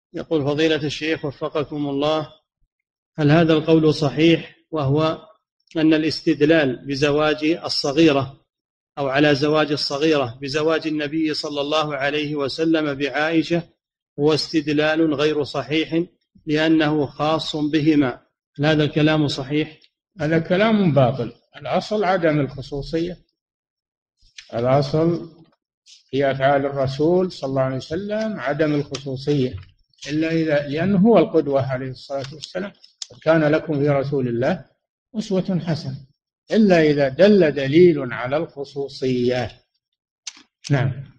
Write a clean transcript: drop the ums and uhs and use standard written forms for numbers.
يقول فضيلة الشيخ وفقكم الله: هل هذا القول صحيح، وهو أن الاستدلال بزواج الصغيرة أو على زواج الصغيرة بزواج النبي صلى الله عليه وسلم بعائشة هو استدلال غير صحيح لأنه خاص بهما؟ هل هذا الكلام صحيح؟ هذا كلام باطل. الأصل عدم الخصوصية، الأصل في أفعال الرسول صلى الله عليه وسلم عدم الخصوصية، لأنه هو القدوة عليه الصلاة والسلام. كان لكم في رسول الله أسوة حسنة، إلا إذا دل دليل على الخصوصية. نعم.